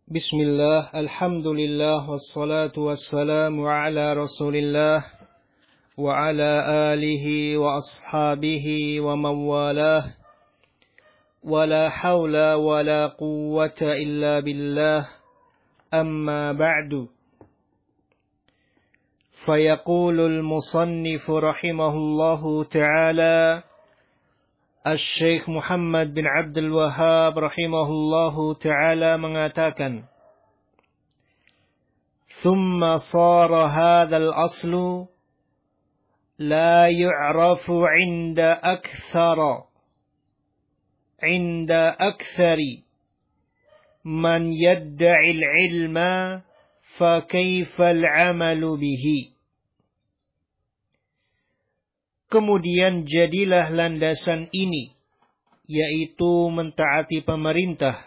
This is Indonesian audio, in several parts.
Bismillah, alhamdulillah, wassalatu wassalamu ala rasulillah wa ala alihi wa ashabihi wa mawalah wa la hawla wa la quwwata illa billah amma ba'du. Fayaqulul musannifu rahimahullahu ta'ala Al-Syeikh Muhammad bin Abdul Wahhab rahimahullahu ta'ala mengatakan, Thumma sara hadhal aslu la yu'rafu 'inda akthari man yadda'i al-'ilma fa kayfa al-'amalu bihi. Kemudian jadilah landasan ini, yaitu mentaati pemerintah,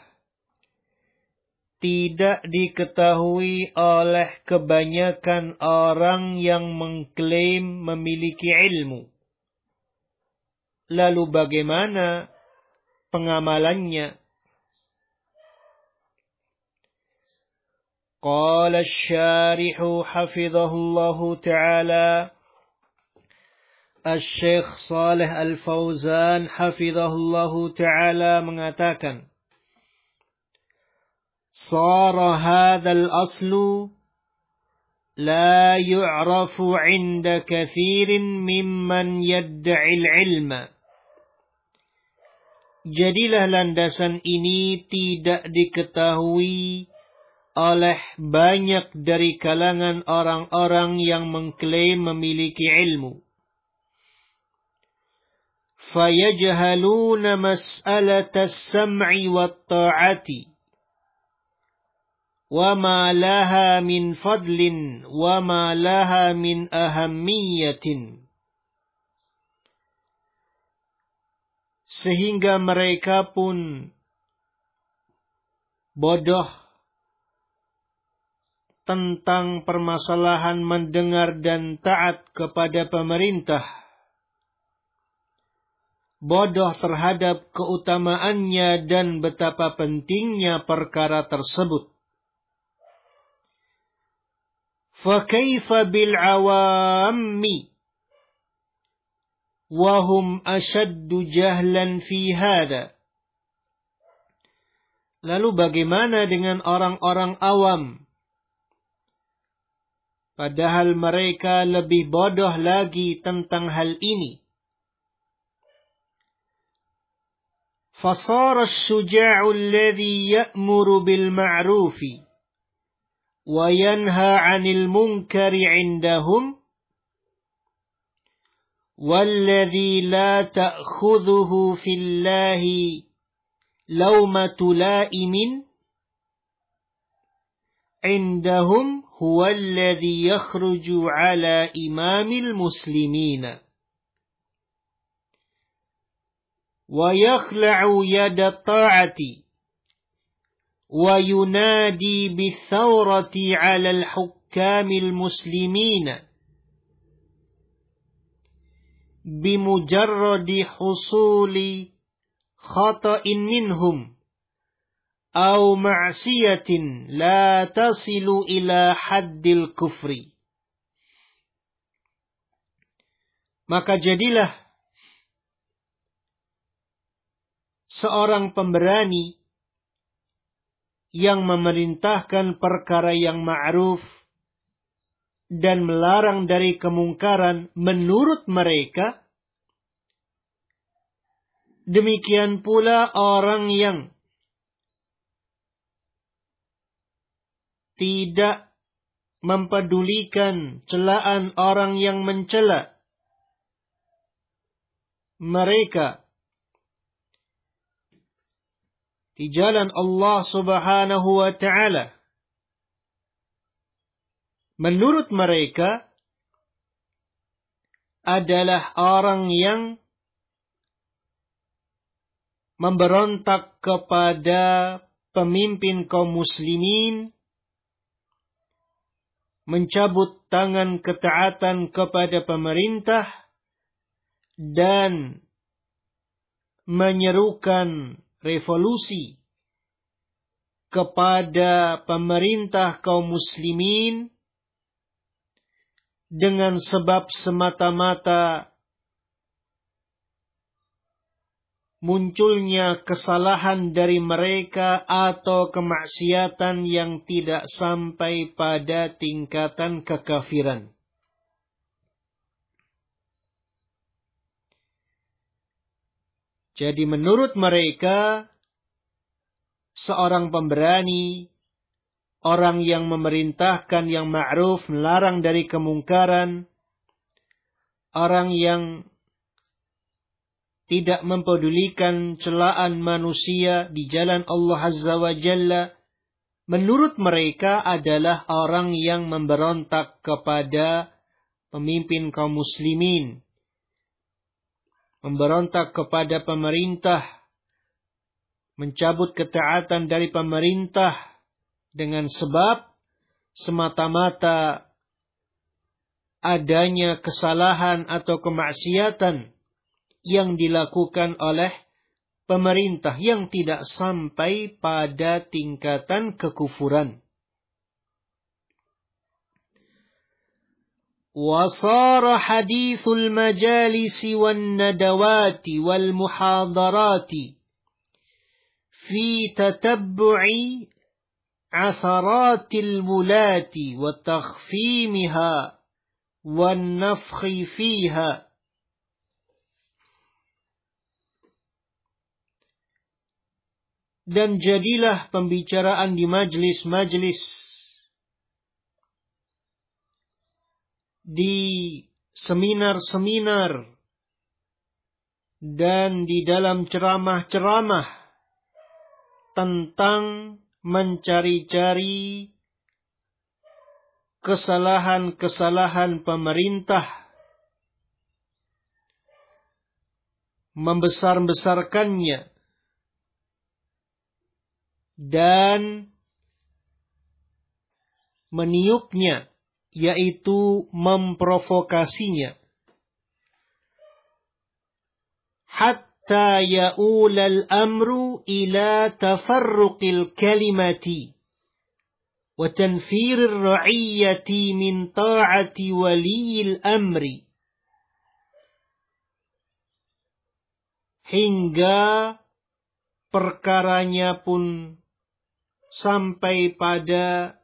tidak diketahui oleh kebanyakan orang yang mengklaim memiliki ilmu. Lalu bagaimana pengamalannya? Qala asy-syarihu hafizahullahu ta'ala, Al-Syeikh Shalih Al-Fauzan hafizahullahu ta'ala mengatakan, Sara hadzal aslu la yu'rafu 'inda kathirin mimman yadda'il ilma. Jadilah landasan ini tidak diketahui oleh banyak dari kalangan orang-orang yang mengklaim memiliki ilmu. فَيَجْهَلُونَ مَسْأَلَةَ السَّمْعِ وَالطَّاعَةِ وَمَا لَهَا مِنْ فَضْلٍ وَمَا لَهَا مِنْ أَهَمِّيَّةٍ. Sehingga mereka pun bodoh tentang permasalahan mendengar dan taat kepada pemerintah, bodoh terhadap keutamaannya dan betapa pentingnya perkara tersebut. فَكَيْفَ بِالْعَوَامِّ وَهُمْ أَشَدُّ جَهْلًا فِي هَذَا. Lalu bagaimana dengan orang-orang awam? Padahal mereka lebih bodoh lagi tentang hal ini. فصار الشجاع الذي يأمر بالمعروف وينهى عن المنكر عندهم والذي لا تأخذه في الله لومة لائم عندهم هو الذي يخرج على إمام المسلمين ويخلع يد الطاعة وينادي بالثورة على الحكام المسلمين بمجرد حصول خطأ منهم أو معصية لا تصل إلى حد الكفر. Maka jadilah seorang pemberani yang memerintahkan perkara yang ma'ruf dan melarang dari kemungkaran menurut mereka. Demikian pula orang yang tidak mempedulikan celaan orang yang mencela mereka di jalan Allah Subhanahu wa ta'ala. Menurut mereka adalah orang yang memberontak kepada pemimpin kaum muslimin, mencabut tangan ketaatan kepada pemerintah, dan menyerukan revolusi kepada pemerintah kaum muslimin dengan sebab semata-mata munculnya kesalahan dari mereka atau kemaksiatan yang tidak sampai pada tingkatan kekafiran. Jadi menurut mereka, seorang pemberani, orang yang memerintahkan yang ma'ruf, melarang dari kemungkaran, orang yang tidak mempedulikan celaan manusia di jalan Allah Azza wa Jalla, menurut mereka adalah orang yang memberontak kepada pemimpin kaum muslimin, memberontak kepada pemerintah, mencabut ketaatan dari pemerintah dengan sebab semata-mata adanya kesalahan atau kemaksiatan yang dilakukan oleh pemerintah yang tidak sampai pada tingkatan kekufuran. وصار حديث المجالس والندوات والمحاضرات في تتبع عثرات الولاة وتخفيمها والنفخ فيها. Dan jadilah pembicaraan di majlis-majlis, di seminar-seminar, dan di dalam ceramah-ceramah tentang mencari-cari kesalahan-kesalahan pemerintah, membesar-besarkannya, dan meniupnya, yaitu memprovokasinya. Hatta ya'ul al-amru ila tafarruqil kalimati wa tanfirir ra'iyyati min ta'ati waliyil amri. Hingga perkaranya pun sampai pada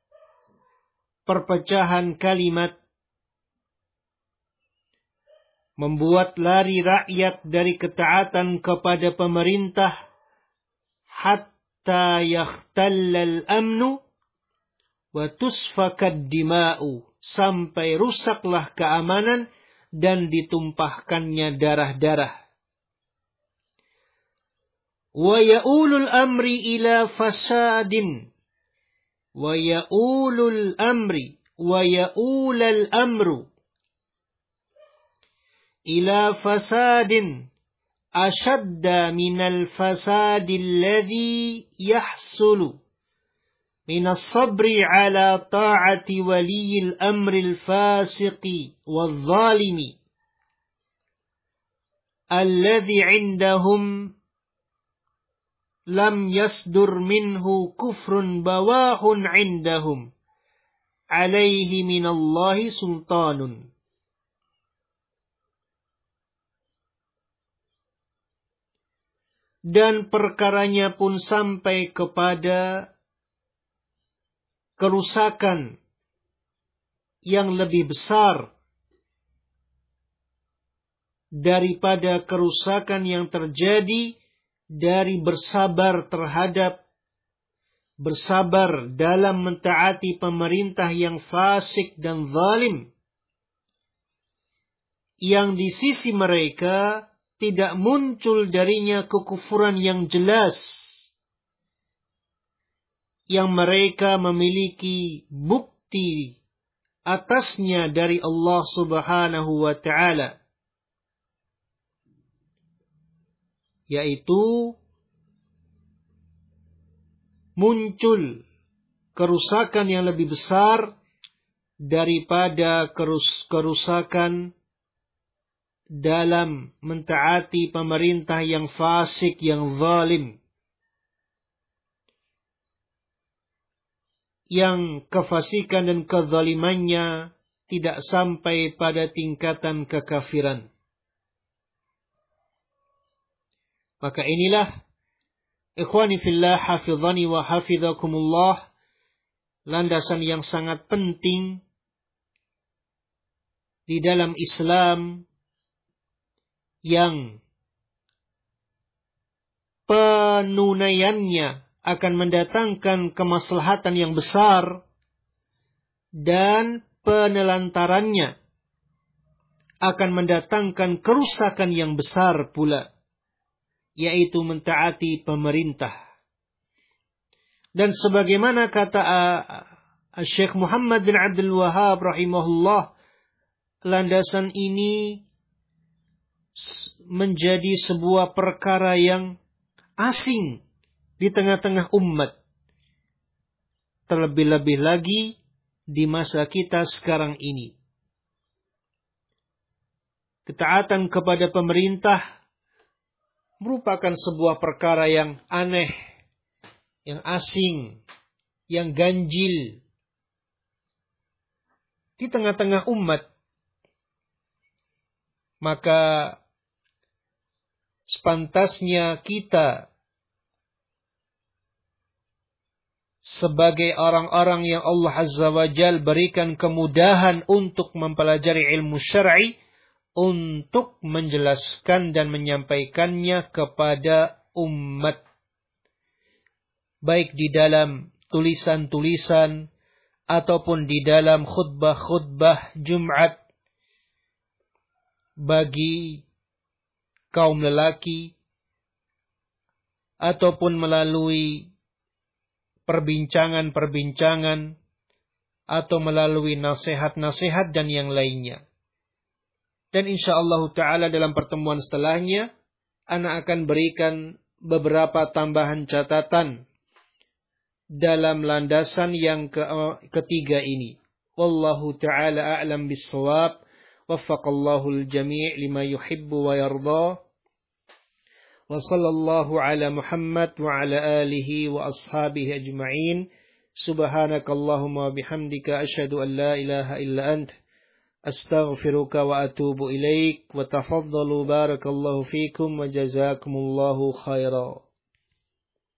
perpecahan kalimat, membuat lari rakyat dari ketaatan kepada pemerintah, hatta yakhtallal amnu wa tusfakad dima'u, sampai rusaklah keamanan dan ditumpahkannya darah-darah. Wa ya'ulul amri ila fasadin, wa ya'ulul amri wa ya'ulal amru ila fasadin ashadda minal fasadil ladhi yahsulu minas sabri ala ta'ati waliyil amril fasiqi wal zalimi alladhi indahum lam yasdur minhu kufrun bawahun indahum alaihi minallahi sultanun. Dan perkaranya pun sampai kepada kerusakan yang lebih besar daripada kerusakan yang terjadi dari bersabar dalam mentaati pemerintah yang fasik dan zalim, yang di sisi mereka tidak muncul darinya kekufuran yang jelas, yang mereka memiliki bukti atasnya dari Allah Subhanahu wa ta'ala, yaitu muncul kerusakan yang lebih besar daripada kerusakan dalam mentaati pemerintah yang fasik, yang zalim. yang kefasikan dan kezalimannya tidak sampai pada tingkatan kekafiran. Maka inilah, ikhwani fillah, hafizani wa hafizakumullah, landasan yang sangat penting di dalam Islam yang penunaiannya akan mendatangkan kemaslahatan yang besar dan penelantarannya akan mendatangkan kerusakan yang besar pula, yaitu mentaati pemerintah. Dan sebagaimana kata Syekh Muhammad bin Abdul Wahhab rahimahullah, landasan ini menjadi sebuah perkara yang asing di tengah-tengah umat. Terlebih-lebih lagi di masa kita sekarang ini. Ketaatan kepada pemerintah merupakan sebuah perkara yang aneh, yang asing, yang ganjil di tengah-tengah umat. Maka sepantasnya kita sebagai orang-orang yang Allah Azza wa Jal berikan kemudahan untuk mempelajari ilmu syar'i, untuk menjelaskan dan menyampaikannya kepada umat, baik di dalam tulisan-tulisan ataupun di dalam khutbah-khutbah Jumat bagi kaum lelaki, ataupun melalui perbincangan-perbincangan, atau melalui nasihat-nasihat dan yang lainnya. Dan insyaallah ta'ala dalam pertemuan setelahnya, ana akan berikan beberapa tambahan catatan dalam landasan yang ketiga ini. Wallahu ta'ala a'lam bis-shawab. Waffaqallahu al-jami' lima yuhibbu wa yarda. Wa sallallahu ala Muhammad wa ala alihi wa ashabihi ajma'in. Subhanakallahumma bihamdika asyhadu an la ilaha illa ant astaghfiruka wa atubu ilaik. Wa tafaddalu barakallahu fikum wa jazakumullahu khairan.